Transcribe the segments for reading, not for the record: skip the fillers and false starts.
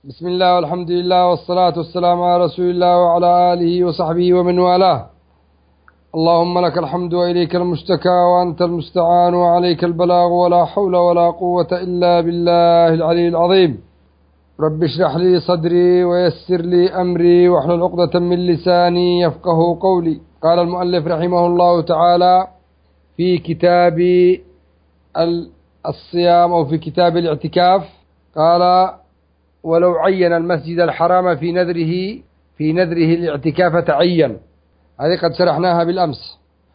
بسم الله والحمد لله والصلاة والسلام على رسول الله وعلى آله وصحبه ومن والاه. اللهم لك الحمد وإليك المشتكى وأنت المستعان وعليك البلاغ ولا حول ولا قوة إلا بالله العلي العظيم. رب اشرح لي صدري ويسر لي أمري واحلل عقدة من لساني يفقه قولي. قال المؤلف رحمه الله تعالى في كتاب الصيام أو في كتاب الاعتكاف، قال: ولو عين المسجد الحرام في نذره الاعتكاف تعين. هذه قد شرحناها بالأمس.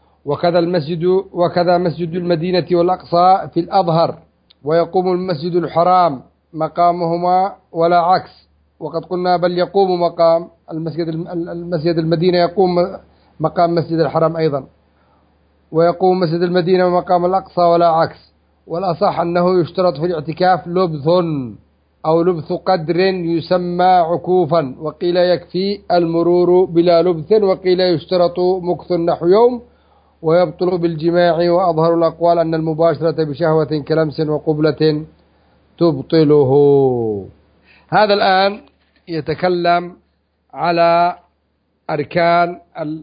وكذا مسجد المدينة والأقصى في الأظهر، ويقوم المسجد الحرام مقامهما ولا عكس. وقد قلنا بل يقوم مقام المسجد المدينة يقوم مقام مسجد الحرام أيضا، ويقوم مسجد المدينة مقام الأقصى ولا عكس. والأصح أنه يشترط في الاعتكاف لبث أو لبث قدر يسمى عكوفا، وقيل يكفي المرور بلا لبث، وقيل يشترط مكث نحو يوم ويبطل بالجماع. وأظهر الأقوال أن المباشرة بشهوة كلمس وقبلة تبطله. هذا الآن يتكلم على أركان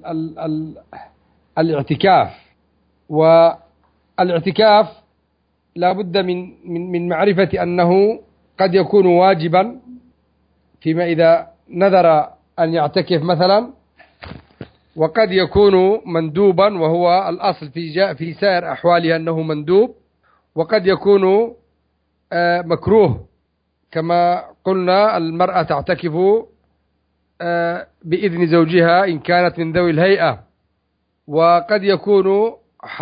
الاعتكاف. والاعتكاف لا بد من معرفة أنه قد يكون واجبا فيما إذا نذر أن يعتكف مثلا، وقد يكون مندوبا وهو الأصل في سائر أحوالها أنه مندوب، وقد يكون مكروه كما قلنا المرأة تعتكف بإذن زوجها إن كانت من ذوي الهيئة. وقد يكون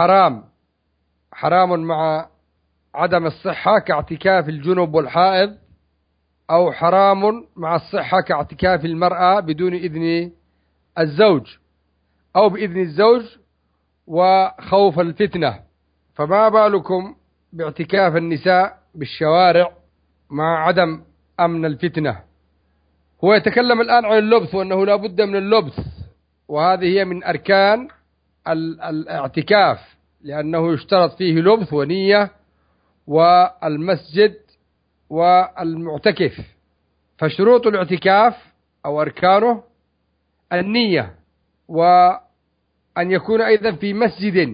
حرام مع عدم الصحة كاعتكاف الجنب والحائض، أو حرام مع الصحة كاعتكاف المرأة بدون إذن الزوج أو بإذن الزوج وخوف الفتنة. فما بالكم باعتكاف النساء بالشوارع مع عدم أمن الفتنة. هو يتكلم الآن عن اللبث وأنه لا بد من اللبث، وهذه هي من أركان الاعتكاف، لأنه يشترط فيه لبث ونية والمسجد والمعتكف. فشروط الاعتكاف أو أركانه النية، وأن يكون أيضا في مسجد،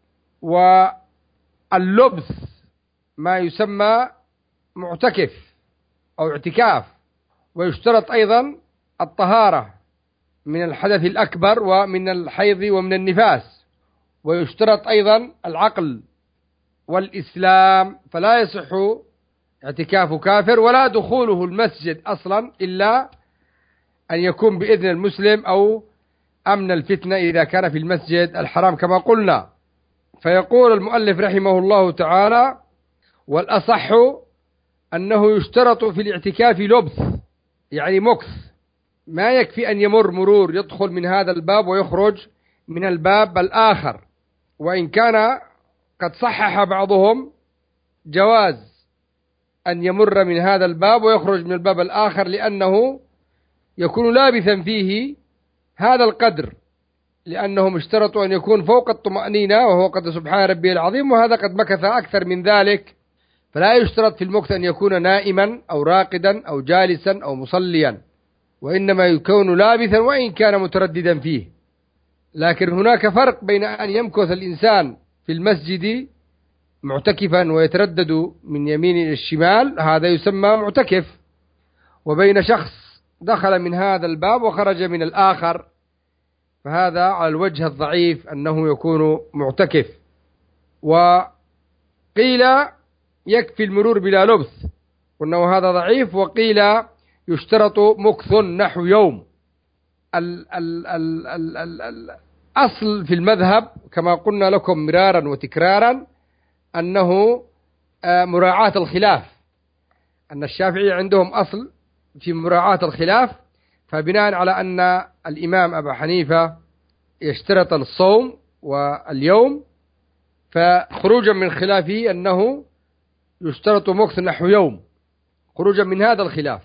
واللبث ما يسمى معتكف أو اعتكاف. ويشترط أيضا الطهارة من الحدث الأكبر ومن الحيض ومن النفاس. ويشترط أيضا العقل والإسلام، فلا يصح اعتكاف كافر ولا دخوله المسجد أصلا إلا أن يكون بإذن المسلم أو أمن الفتنة إذا كان في المسجد الحرام كما قلنا. فيقول المؤلف رحمه الله تعالى: والأصح أنه يشترط في الاعتكاف لبث، يعني مكث. ما يكفي أن يمر مرور يدخل من هذا الباب ويخرج من الباب الآخر. وإن كان قد صحح بعضهم جواز أن يمر من هذا الباب ويخرج من الباب الآخر، لأنه يكون لابثا فيه هذا القدر، لأنهم اشترطوا أن يكون فوق الطمأنينة وهو قد سبحان ربي العظيم، وهذا قد مكث أكثر من ذلك. فلا يشترط في المكث أن يكون نائما أو راقدا أو جالسا أو مصليا، وإنما يكون لابثا وإن كان مترددا فيه. لكن هناك فرق بين أن يمكث الإنسان في المسجد معتكفا ويتردد من يمين إلى الشمال، هذا يسمى معتكف، وبين شخص دخل من هذا الباب وخرج من الآخر، فهذا على الوجه الضعيف أنه يكون معتكف. وقيل يكفي المرور بلا لبث، قلنا وهذا ضعيف. وقيل يشترط مكث نحو يوم. الأصل في المذهب كما قلنا لكم مرارا وتكرارا أنه مراعاة الخلاف، أن الشافعي عندهم أصل في مراعاة الخلاف، فبناء على أن الإمام أبا حنيفة يشترط الصوم واليوم، فخروجا من خلافه أنه يشترط مكث نحو يوم، خروجا من هذا الخلاف.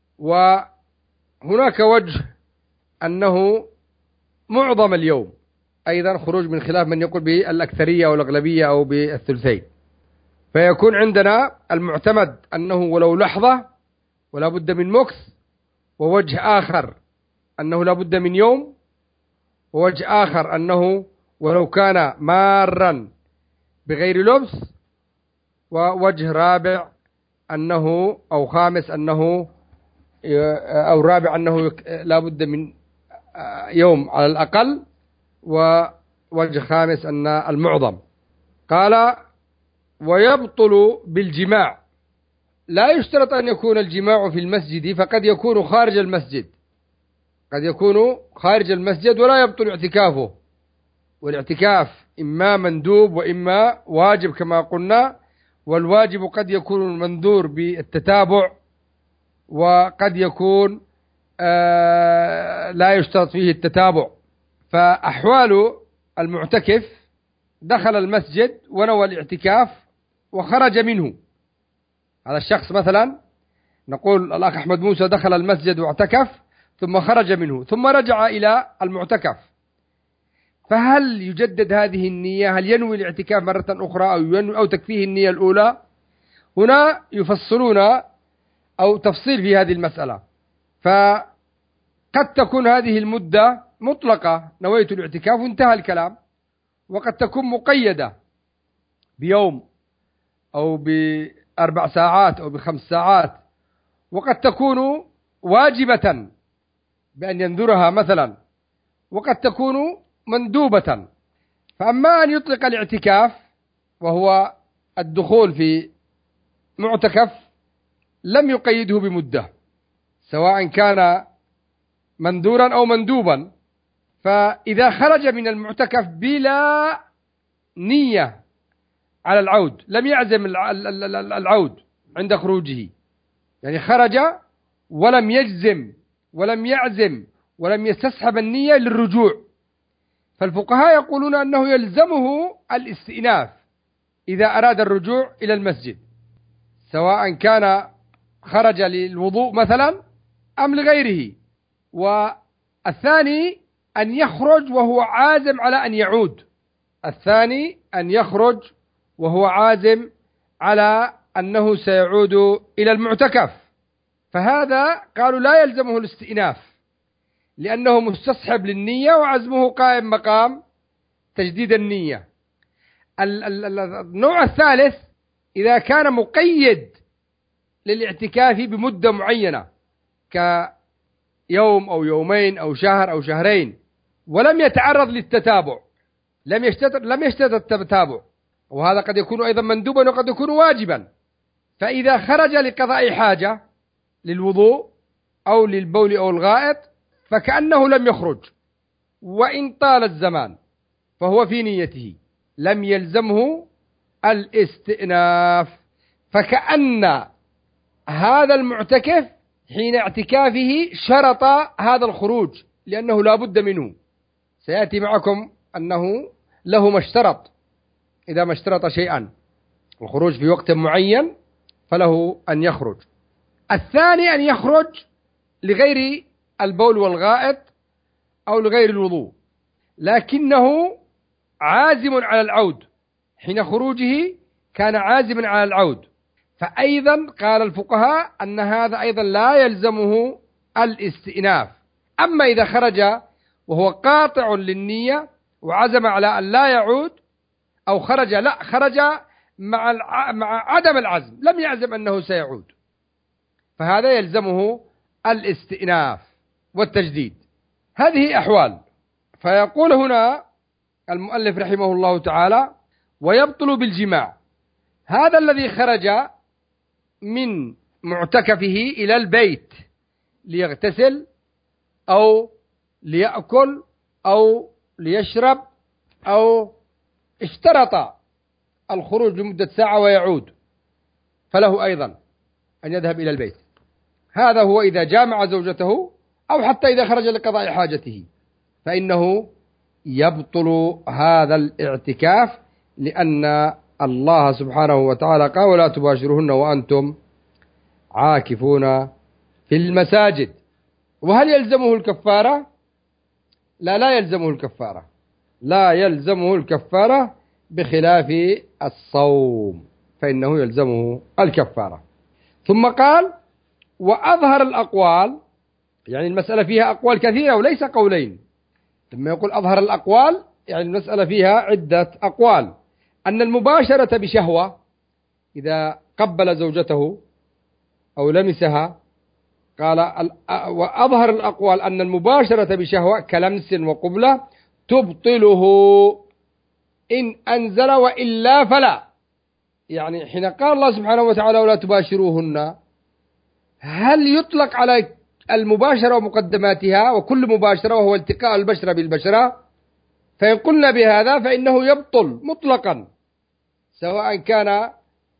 وهناك وجه أنه معظم اليوم، أيضا خروج من خلاف من يقول بالأكثرية أو الأغلبية أو بالثلثين. فيكون عندنا المعتمد أنه ولو لحظة ولا بد من مكث، ووجه آخر أنه لا بد من يوم، ووجه آخر أنه ولو كان مارا بغير لبس، ووجه رابع أنه أو خامس أنه أو رابع أنه لا بد من يوم على الأقل، ووجه خامس أن المعظم. قال ويبطل بالجماع، لا يشترط أن يكون الجماع في المسجد، فقد يكون خارج المسجد، قد يكون خارج المسجد ولا يبطل اعتكافه، والاعتكاف إما مندوب وإما واجب كما قلنا، والواجب قد يكون منذور بالتتابع، وقد يكون لا يشترط فيه التتابع. فأحوال المعتكف: دخل المسجد ونوى الاعتكاف وخرج منه. هذا الشخص مثلا نقول الأخ أحمد موسى دخل المسجد واعتكف ثم خرج منه ثم رجع إلى المعتكف، فهل يجدد هذه النية؟ هل ينوي الاعتكاف مرة أخرى أو تكفيه النية الأولى؟ هنا يفصلون أو تفصيل في هذه المسألة. فقد تكون هذه المدة مطلقة، نويت الاعتكاف وانتهى الكلام، وقد تكون مقيدة بيوم أو ب4 ساعات أو ب5 ساعات، وقد تكون واجبة بأن ينذرها مثلا، وقد تكون مندوبة. فأما أن يطلق الاعتكاف وهو الدخول في معتكف لم يقيده بمدة، سواء كان منذورا أو مندوبا، فإذا خرج من المعتكف بلا نية على العود، لم يعزم العود عند خروجه، يعني خرج ولم يجزم ولم يعزم ولم يستصحب النية للرجوع، فالفقهاء يقولون أنه يلزمه الاستئناف إذا أراد الرجوع إلى المسجد، سواء كان خرج للوضوء مثلا أم لغيره. والثاني أن يخرج وهو عازم على أن يعود، الثاني أن يخرج وهو عازم على أنه سيعود إلى المعتكف، فهذا قالوا لا يلزمه الاستئناف لأنه مستصحب للنية وعزمه قائم مقام تجديد النية. النوع الثالث إذا كان مقيد للاعتكاف بمدة معينة كيوم أو يومين أو شهر أو شهرين، ولم يتعرض للتتابع، لم يشترط التتابع، وهذا قد يكون أيضا مندوبا وقد يكون واجبا، فإذا خرج لقضاء حاجة للوضوء أو للبول أو الغائط فكأنه لم يخرج، وإن طال الزمان فهو في نيته، لم يلزمه الاستئناف، فكأن هذا المعتكف حين اعتكافه شرط هذا الخروج لأنه لا بد منه. سيأتي معكم أنه له ما اشترط، إذا ما اشترط شيئا الخروج في وقت معين فله أن يخرج. الثاني أن يخرج لغير البول والغائط أو لغير الوضوء، لكنه عازم على العود، حين خروجه كان عازما على العود، فأيضا قال الفقهاء أن هذا أيضا لا يلزمه الاستئناف. أما إذا خرج وهو قاطع للنية وعزم على أن لا يعود، أو خرج مع عدم العزم، لم يعزم أنه سيعود، فهذا يلزمه الاستئناف والتجديد. هذه أحوال. فيقول هنا المؤلف رحمه الله تعالى ويبطل بالجماع، هذا الذي خرج من معتكفه إلى البيت ليغتسل أو ليأكل أو ليشرب أو اشترط الخروج لمدة ساعة ويعود، فله أيضا أن يذهب إلى البيت. هذا هو إذا جامع زوجته أو حتى إذا خرج لقضاء حاجته، فإنه يبطل هذا الاعتكاف، لأن الله سبحانه وتعالى قال ولا تباشرهن وأنتم عاكفون في المساجد. وهل يلزمه الكفارة؟ لا يلزمه الكفارة، لا يلزمه الكفارة بخلاف الصوم، فإنه يلزمه الكفارة. ثم قال وأظهر الأقوال، يعني المسألة فيها أقوال كثيرة وليس قولين. لما يقول أظهر الأقوال يعني المسألة فيها عدة أقوال. أن المباشرة بشهوة إذا قبل زوجته أو لمسها، قال وأظهر الأقوال أن المباشرة بشهوة كلمس وقبلة تبطله إن أنزل وإلا فلا. يعني حين قال الله سبحانه وتعالى ولا تباشروهن، هل يطلق على المباشرة ومقدماتها وكل مباشرة وهو التقاء البشرة بالبشرة؟ فإن قلنا بهذا فإنه يبطل مطلقا، سواء كان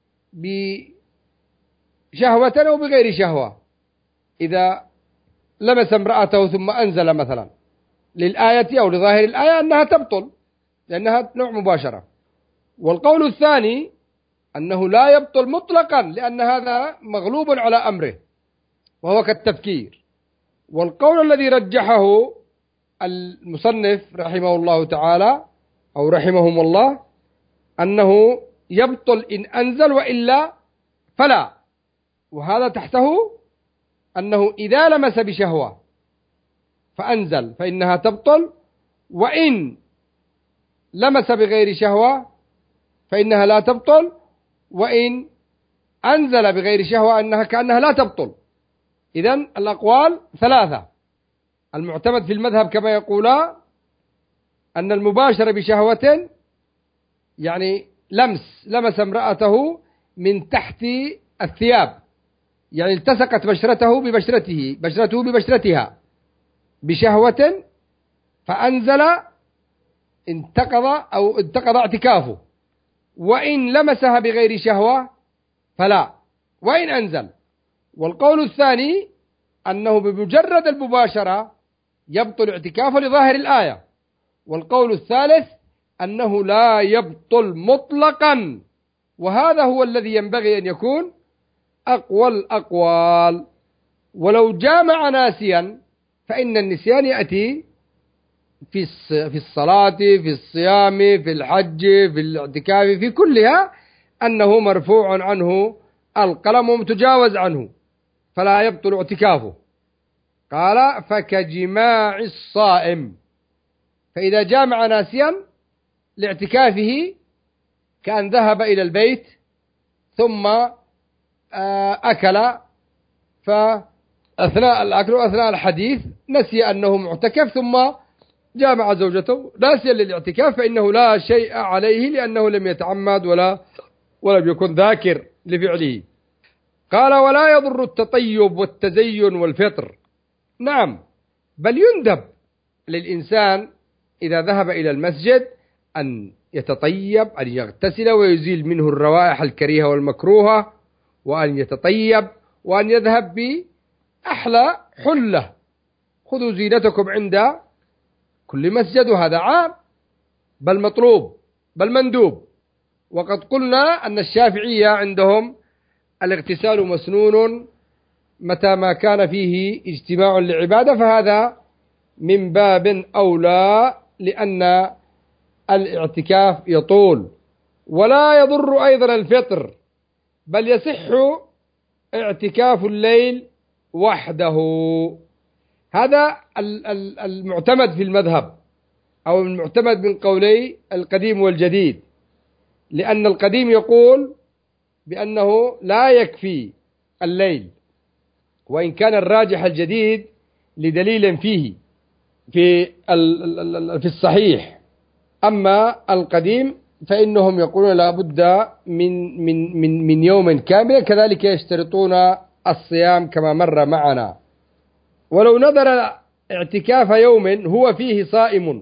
بشهوة أو بغير شهوة. إذا لمس امرأته ثم أنزل مثلا، للآية أو لظاهر الآية أنها تبطل لأنها نوع مباشرة. والقول الثاني أنه لا يبطل مطلقا لأن هذا مغلوب على أمره وهو كالتفكير. والقول الذي رجحه المصنف رحمه الله تعالى أو رحمهم الله أنه يبطل إن أنزل وإلا فلا، وهذا تحته أنه إذا لمس بشهوة فأنزل فإنها تبطل، وإن لمس بغير شهوة فإنها لا تبطل، وإن أنزل بغير شهوة أنها كأنها لا تبطل. إذن الأقوال ثلاثة. المعتمد في المذهب كما يقولا أن المباشرة بشهوة يعني لمس امرأته من تحت الثياب، يعني التصقت بشرته ببشرتها بشهوة فأنزل انتقض اعتكافه. وإن لمسها بغير شهوة فلا، وإن أنزل. والقول الثاني أنه بمجرد المباشرة يبطل اعتكافه لظاهر الآية. والقول الثالث أنه لا يبطل مطلقا، وهذا هو الذي ينبغي أن يكون أقوى الأقوال. ولو جامع ناسيا فإن النسيان يأتي في الصلاة، في الصيام، في الحج، في الاعتكاف، في كلها أنه مرفوع عنه القلم ومتجاوز عنه فلا يبطل اعتكافه. قال فكجماع الصائم، فإذا جامع ناسيا لاعتكافه كأن ذهب إلى البيت ثم أكل، فأثناء الأكل وأثناء الحديث نسي أنه معتكف ثم جامع زوجته ناسيا للاعتكاف، فإنه لا شيء عليه لأنه لم يتعمد ولم يكن ذاكر لفعله. قال ولا يضر التطيب والتزين والفطر. نعم، بل يندب للإنسان إذا ذهب إلى المسجد أن يتطيب، أن يغتسل ويزيل منه الروائح الكريهة والمكروهة، وأن يتطيب وأن يذهب بأحلى حلة. خذوا زينتكم عند كل مسجد، وهذا عام بل مطلوب بل مندوب. وقد قلنا أن الشافعية عندهم الاغتسال مسنون متى ما كان فيه اجتماع لعبادة، فهذا من باب أولى لأن الاعتكاف يطول. ولا يضر أيضا الفطر، بل يصح اعتكاف الليل وحده. هذا المعتمد في المذهب أو المعتمد من قولي القديم والجديد، لأن القديم يقول بأنه لا يكفي الليل، وإن كان الراجح الجديد لدليل فيه في الصحيح. أما القديم فإنهم يقولون لا بد من يوم كامل، كذلك يشترطون الصيام كما مر معنا. ولو نذر اعتكاف يوم هو فيه صائم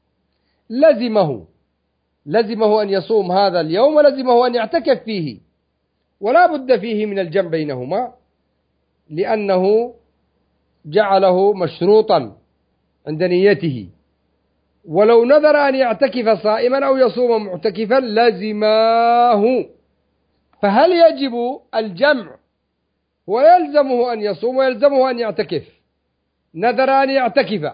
لزمه أن يصوم هذا اليوم ولزمه أن يعتكف فيه، ولا بد فيه من الجمع بينهما لأنه جعله مشروطا عند نيته. ولو نذر أن يعتكف صائما أو يصوم معتكفا لزماه. فهل يجب الجمع ويلزمه أن يصوم ويلزمه أن يعتكف؟ نذر أن يعتكف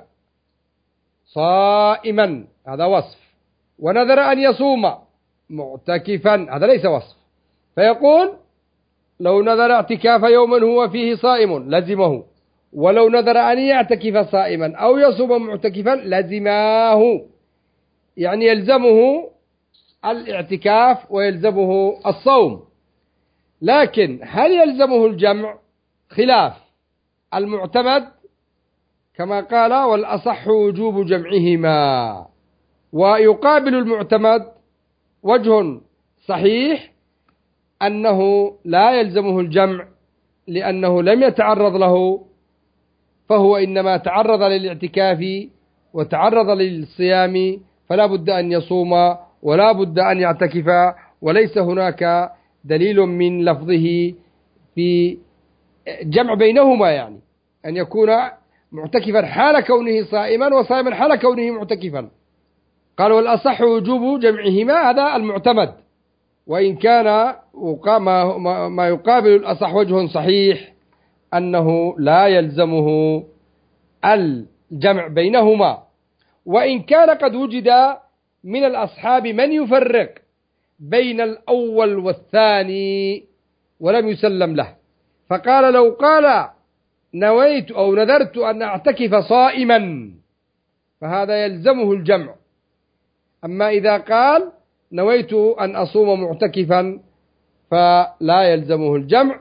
صائما هذا وصف، ونذر أن يصوم معتكفا هذا ليس وصف. فيقول لو نذر اعتكاف يوما هو فيه صائم لزمه، ولو نذر أن يعتكف صائما أو يصوم معتكفا لزماه، يعني يلزمه الاعتكاف ويلزمه الصوم. لكن هل يلزمه الجمع؟ خلاف. المعتمد كما قال والأصح وجوب جمعهما، ويقابل المعتمد وجه صحيح أنه لا يلزمه الجمع لأنه لم يتعرض له، فهو إنما تعرض للاعتكاف وتعرض للصيام، فلا بد أن يصوم ولا بد أن يعتكف، وليس هناك دليل من لفظه في جمع بينهما، يعني أن يكون معتكفا حال كونه صائما وصائما حال كونه معتكفا. قال والأصح وجوب جمعهما، هذا المعتمد، وإن كان ما يقابل الأصح وجه صحيح أنه لا يلزمه الجمع بينهما، وإن كان قد وجد من الأصحاب من يفرق بين الأول والثاني ولم يسلم له، فقال لو قال نويت أو نذرت أن أعتكف صائما فهذا يلزمه الجمع، أما إذا قال نويت أن أصوم معتكفا فلا يلزمه الجمع.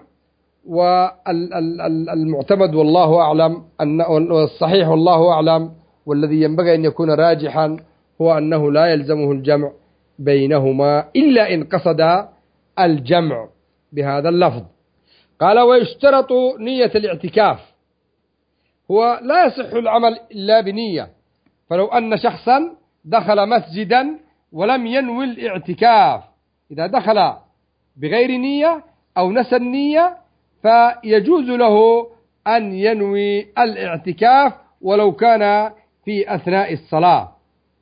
والمعتمد والله أعلم والصحيح والله أعلم والذي ينبغي أن يكون راجحا هو أنه لا يلزمه الجمع بينهما إلا إن قصد الجمع بهذا اللفظ. قال ويشترط نية الاعتكاف، هو لا يصح العمل إلا بنية، فلو أن شخصا دخل مسجدا ولم ينوي الاعتكاف، إذا دخل بغير نية أو نسى النية فيجوز له أن ينوي الاعتكاف ولو كان في أثناء الصلاة.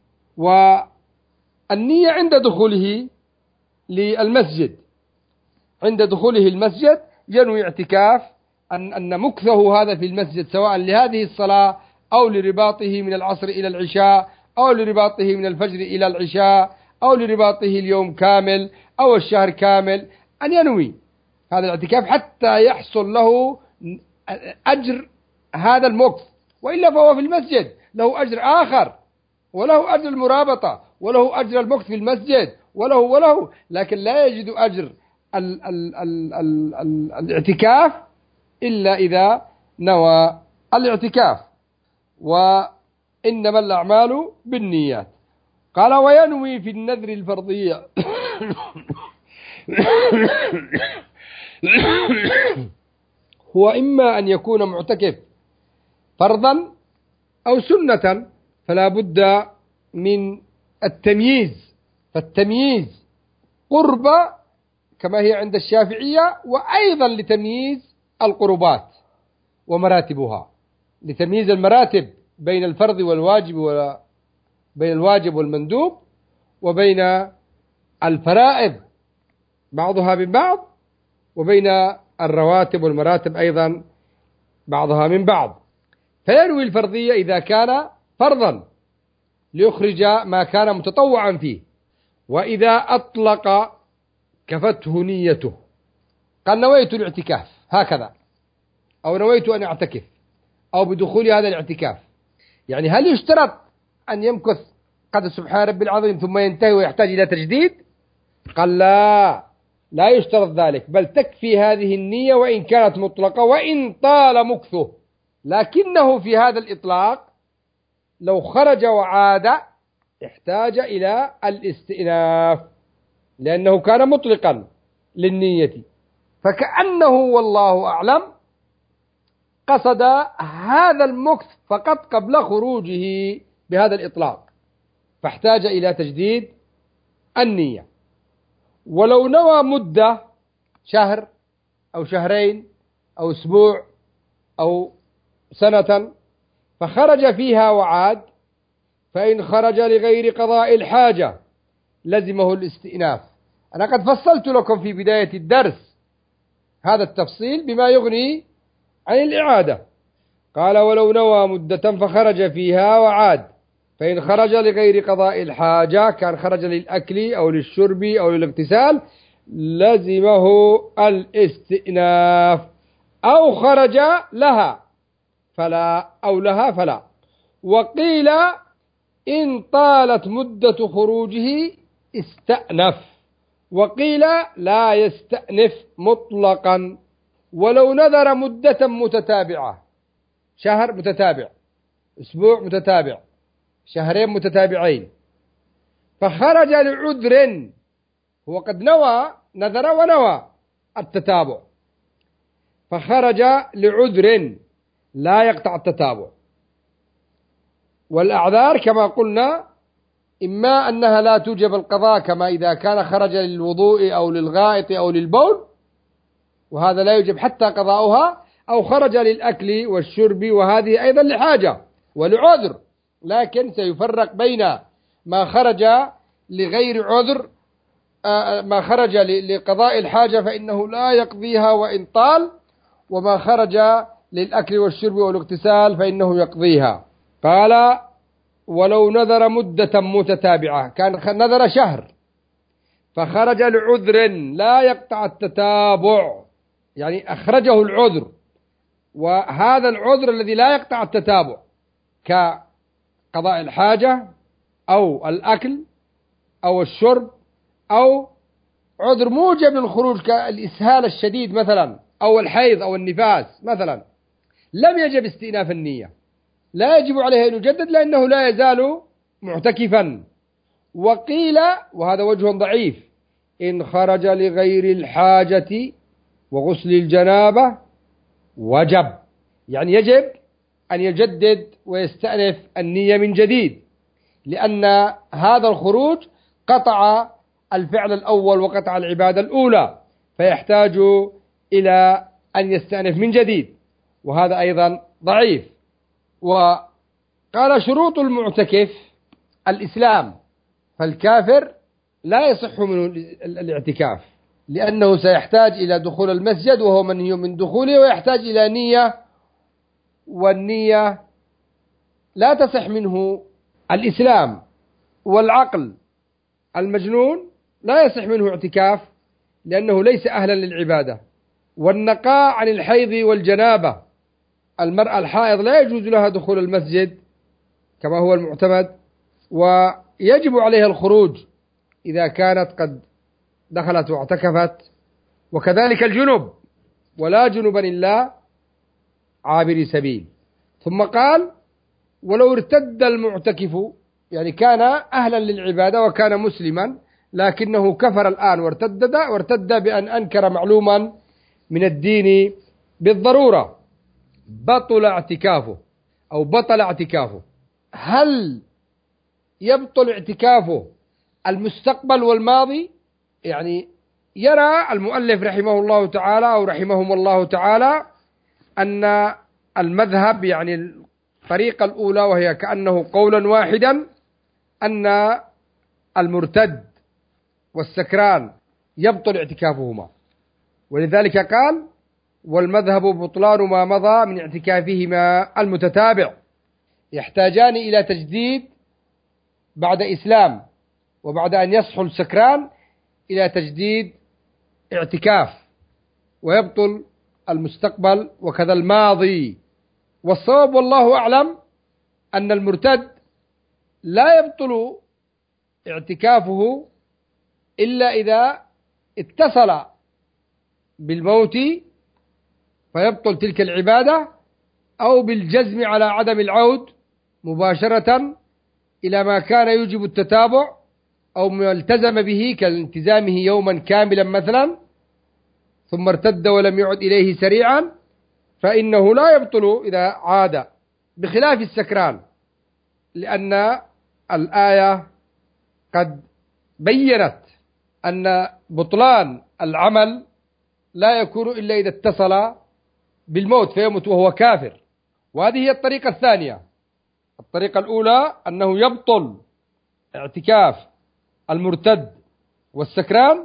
والنية عند دخوله للمسجد، عند دخوله المسجد ينوي اعتكاف، أن مكثه هذا في المسجد سواء لهذه الصلاة أو لرباطه من العصر إلى العشاء أو لرباطه من الفجر إلى العشاء أو لرباطه اليوم كامل أو الشهر كامل، أن ينوي هذا الاعتكاف حتى يحصل له أجر هذا المكث، وإلا فهو في المسجد له أجر آخر، وله أجر المرابطة، وله أجر المكث في المسجد، وله لكن لا يجد أجر الاعتكاف إلا إذا نوى الاعتكاف، وإنما الأعمال بالنيات. قال وينوي في النذر الفرضية هو إما أن يكون معتكف فرضا أو سنة، فلا بد من التمييز، فالتمييز قرب كما هي عند الشافعية، وأيضا لتمييز القربات ومراتبها، لتمييز المراتب بين الفرض والواجب بين الواجب والمندوب، وبين الفرائض بعضها من بعض، وبين الرواتب والمراتب أيضا بعضها من بعض. فينوي الفرضية إذا كان فرضا ليخرج ما كان متطوعا فيه، وإذا أطلق كفته نيته، قال نويت الاعتكاف هكذا، أو نويت أن أعتكف، أو بدخول هذا الاعتكاف، يعني هل يشترط أن يمكث قدر سبحان ربي العظيم ثم ينتهي ويحتاج إلى تجديد؟ قال لا يشترط ذلك، بل تكفي هذه النية وإن كانت مطلقة وإن طال مكثه، لكنه في هذا الإطلاق لو خرج وعاد احتاج إلى الاستئناف لأنه كان مطلقا للنية، فكأنه والله أعلم قصد هذا المكث فقط قبل خروجه بهذا الإطلاق، فاحتاج إلى تجديد النية. ولو نوى مدة شهر أو شهرين أو أسبوع أو سنة فخرج فيها وعاد، فإن خرج لغير قضاء الحاجة لزمه الاستئناف. أنا قد فصلت لكم في بداية الدرس هذا التفصيل بما يغني عن الإعادة. قال ولو نوى مدة فخرج فيها وعاد، فإن خرج لغير قضاء الحاجة، كان خرج للأكل أو للشرب أو للاغتسال، لزمه الاستئناف، أو خرج لها فلا، أو لها فلا. وقيل إن طالت مدة خروجه استأنف، وقيل لا يستأنف مطلقا ولو نذر مدة متتابعة، شهر متتابع، أسبوع متتابع، شهرين متتابعين، فخرج لعذر، هو قد نوى، نذر ونوى التتابع، فخرج لعذر لا يقطع التتابع. والأعذار كما قلنا إما أنها لا توجب القضاء، كما إذا كان خرج للوضوء أو للغائط أو للبول، وهذا لا يوجب حتى قضاؤها، أو خرج للأكل والشرب، وهذه أيضا لحاجة ولعذر، لكن سيفرق بين ما خرج لغير عذر، ما خرج لقضاء الحاجة فإنه لا يقضيها وإن طال، وما خرج للأكل والشرب والاغتسال فإنه يقضيها. قال ولو نذر مدة متتابعة، كان نذر شهر فخرج لعذر لا يقطع التتابع، يعني أخرجه العذر، وهذا العذر الذي لا يقطع التتابع كقضاء الحاجة أو الأكل أو الشرب، أو عذر موجب للخروج كالإسهال الشديد مثلا، أو الحيض أو النفاس مثلا، لم يجب استئناف النية، لا يجب عليه أن يجدد لأنه لا يزال معتكفا. وقيل، وهذا وجه ضعيف، إن خرج لغير الحاجة وغسل الجنابة وجب، يعني يجب أن يجدد ويستأنف النية من جديد، لأن هذا الخروج قطع الفعل الأول وقطع العبادة الأولى، فيحتاج إلى أن يستأنف من جديد، وهذا أيضا ضعيف. وقال شروط المعتكف الإسلام، فالكافر لا يصح منه الاعتكاف، لأنه سيحتاج إلى دخول المسجد وهو منهي من دخوله، ويحتاج إلى نية، والنية لا تصح منه الإسلام. والعقل المجنون لا يصح منه اعتكاف لأنه ليس أهلا للعبادة. والنقاء عن الحيض والجنابة، المرأة الحائض لا يجوز لها دخول المسجد كما هو المعتمد، ويجب عليها الخروج إذا كانت قد دخلت واعتكفت، وكذلك الجنب، ولا جنبا إلا عابر سبيل. ثم قال ولو ارتد المعتكف، يعني كان أهلا للعبادة وكان مسلما لكنه كفر الآن وارتد بأن أنكر معلوما من الدين بالضرورة، بطل اعتكافه أو بطل اعتكافه. هل يبطل اعتكافه المستقبل والماضي؟ يعني يرى المؤلف رحمه الله تعالى أو رحمهم الله تعالى أن المذهب، يعني الطريقة الأولى وهي كأنه قولا واحدا، أن المرتد والسكران يبطل اعتكافهما، ولذلك قال والمذهب بطلان ما مضى من اعتكافهما المتتابع، يحتاجان إلى تجديد بعد إسلام، وبعد أن يصحو السكران إلى تجديد اعتكاف، ويبطل المستقبل وكذا الماضي. والصواب والله أعلم أن المرتد لا يبطل اعتكافه إلا إذا اتصل بالموت فيبطل تلك العبادة، أو بالجزم على عدم العود مباشرة إلى ما كان يوجب التتابع، أو ما التزم به كالالتزامه يوما كاملا مثلا ثم ارتد ولم يعد إليه سريعا، فإنه لا يبطل إذا عاد، بخلاف السكران، لأن الآية قد بيّنت أن بطلان العمل لا يكون إلا إذا اتصل بالموت فيموت وهو كافر. وهذه هي الطريقة الثانية. الطريقة الأولى أنه يبطل اعتكاف المرتد والسكران،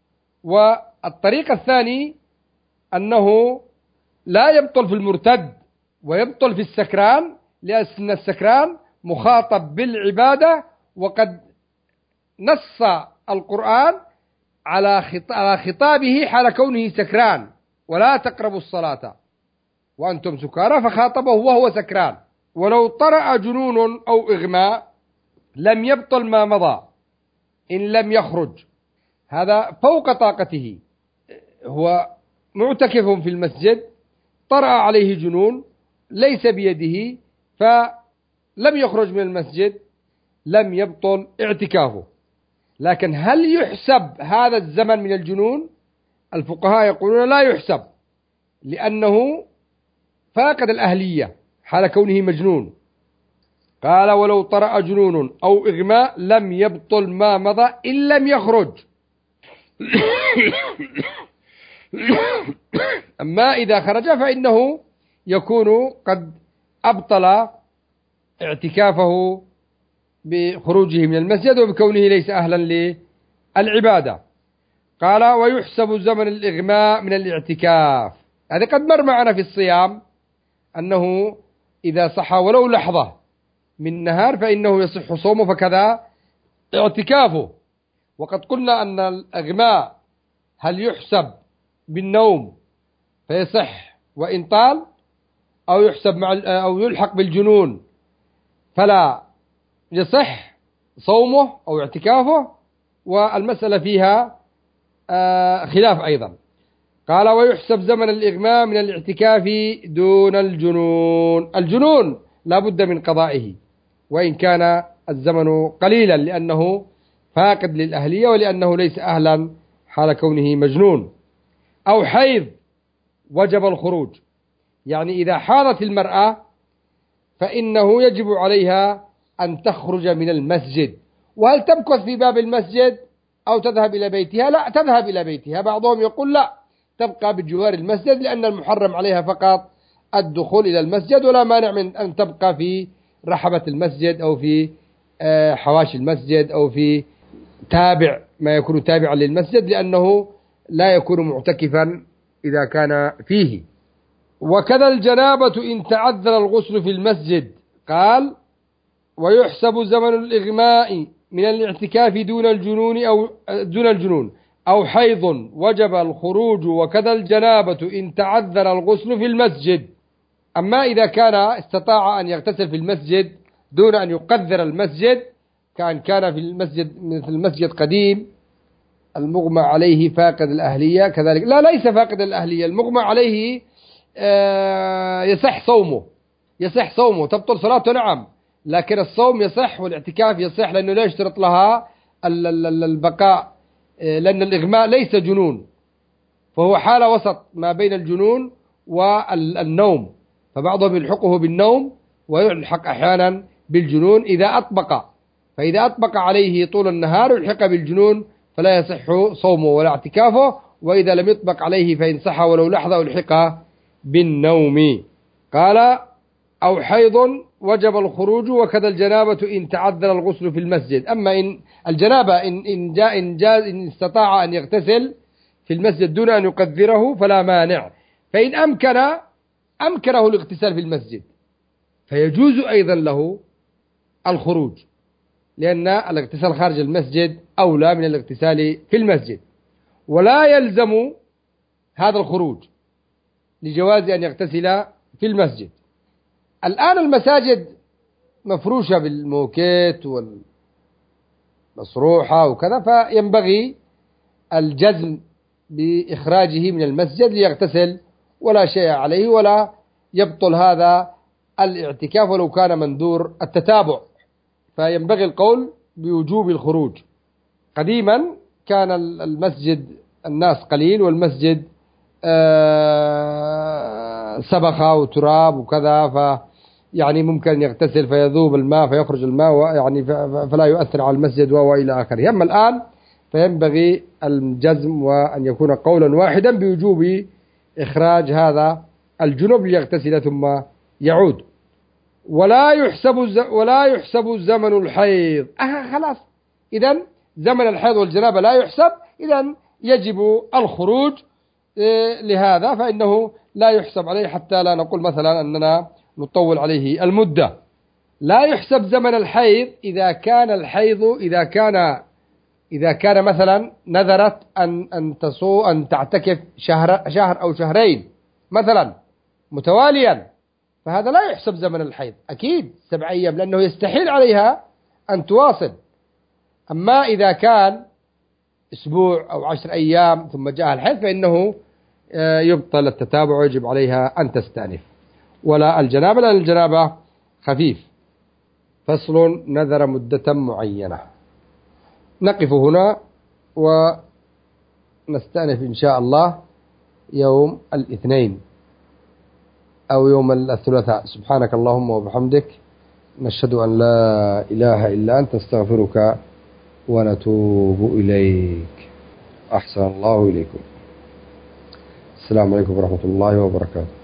والطريقة الثانية أنه لا يبطل في المرتد ويبطل في السكران، لأن السكران مخاطب بالعبادة، وقد نص القرآن على خطابه حال كونه سكران: ولا تقربوا الصلاة وأنتم سكارى، فخاطبه وهو سكران. ولو طرأ جنون أو إغماء لم يبطل ما مضى إن لم يخرج. هذا فوق طاقته، هو معتكف في المسجد، طرأ عليه جنون ليس بيده فلم يخرج من المسجد، لم يبطل اعتكافه. لكن هل يحسب هذا الزمن من الجنون؟ الفقهاء يقولون لا يحسب، لأنه فاقد الأهلية حال كونه مجنون. قال: ولو طرأ جنون أو إغماء لم يبطل ما مضى إن لم يخرج. أما إذا خرج فإنه يكون قد أبطل اعتكافه بخروجه من المسجد وبكونه ليس أهلا للعبادة. قال: ويحسب زمن الإغماء من الاعتكاف. هذا قد مر معنا في الصيام أنه إذا صحى ولو لحظة من نهار فإنه يصح صومه، فكذا اعتكافه. وقد قلنا أن الإغماء هل يحسب بالنوم فيصح وإن طال، أو يحسب أو يلحق بالجنون فلا يصح صومه أو اعتكافه، والمسألة فيها خلاف أيضا. قال: ويحسب زمن الإغماء من الاعتكاف دون الجنون. الجنون لا بد من قضائه وإن كان الزمن قليلا، لأنه فاقد للأهلية ولأنه ليس أهلا حال كونه مجنون. أو حيض وجب الخروج، يعني إذا حاضت المرأة فإنه يجب عليها أن تخرج من المسجد. وهل تمكث في باب المسجد أو تذهب إلى بيتها؟ لا، تذهب إلى بيتها. بعضهم يقول لا، تبقى بجوار المسجد، لأن المحرم عليها فقط الدخول إلى المسجد، ولا مانع من أن تبقى في رحبة المسجد أو في حواشي المسجد أو في تابع ما يكون تابعا للمسجد، لأنه لا يكون معتكفا إذا كان فيه. وكذا الجنابة إن تعذر الغسل في المسجد. قال: ويحسب زمن الإغماء من الاعتكاف دون الجنون أو حيض وجب الخروج. وكذا الجنابة إن تعذر الغسل في المسجد. أما إذا كان استطاع أن يغتسل في المسجد دون أن يقذر المسجد، كان في المسجد مثل المسجد قديم المغمى عليه فاقد الأهلية كذلك، لا، ليس فاقد الأهلية، المغمى عليه يصح صومه تبطل صلاته، نعم، لكن الصوم يصح والاعتكاف يصح، لأنه لا يشترط لها البقاء، لأن الإغماء ليس جنون، فهو حالة وسط ما بين الجنون والنوم، فبعضهم يلحقه بالنوم ويلحق أحيانا بالجنون إذا أطبق، فإذا أطبق عليه طول النهار يلحق بالجنون فلا يصح صومه ولا اعتكافه، وإذا لم يطبق عليه فإن صح ولو لحظة يلحق بالنوم. قال: أو حيض وجب الخروج. وكذا الجنابة إن تعذر الغسل في المسجد. أما إن الجنابة إن استطاع أن يغتسل في المسجد دون أن يقذره فلا مانع، فإن أمكنه الاغتسال في المسجد فيجوز أيضا له الخروج، لأن الاغتسال خارج المسجد أولى من الاغتسال في المسجد، ولا يلزم هذا الخروج لجواز أن يغتسل في المسجد. الآن المساجد مفروشة بالموكيت والمصروحة وكذا، فينبغي الجزم بإخراجه من المسجد ليغتسل ولا شيء عليه، ولا يبطل هذا الاعتكاف ولو كان مندور التتابع، فينبغي القول بوجوب الخروج. قديما كان المسجد الناس قليل، والمسجد سبخة وتراب وكذا، يعني ممكن يغتسل فيذوب الماء فيخرج الماء، يعني فلا يؤثر على المسجد وإلى آخره. أما الآن فينبغي الجزم وأن يكون قولا واحدا بوجوب إخراج هذا الجنب ليغتسل ثم يعود. ولا يحسب زمن الحيض. خلاص، إذن زمن الحيض والجنابة لا يحسب، إذن يجب الخروج لهذا، فإنه لا يحسب عليه، حتى لا نقول مثلا أننا نطول عليه المدة. لا يحسب زمن الحيض إذا كان إذا كان مثلا نذرت أن تعتكف شهر أو شهرين مثلا متواليا، فهذا لا يحسب زمن الحيض أكيد 7 أيام، لأنه يستحيل عليها أن تواصل. أما إذا كان أسبوع أو 10 أيام ثم جاء الحيض فإنه يبطل التتابع ويجب عليها أن تستأنف. ولا الجنابة، لأن الجنابة خفيف. فصل: نذر مدة معينة. نقف هنا ونستأنف إن شاء الله يوم الاثنين أو يوم الثلاثاء. سبحانك اللهم وبحمدك، نشهد أن لا إله إلا أنت، نستغفرك ونتوب إليك. أحسن الله إليكم. السلام عليكم ورحمة الله وبركاته.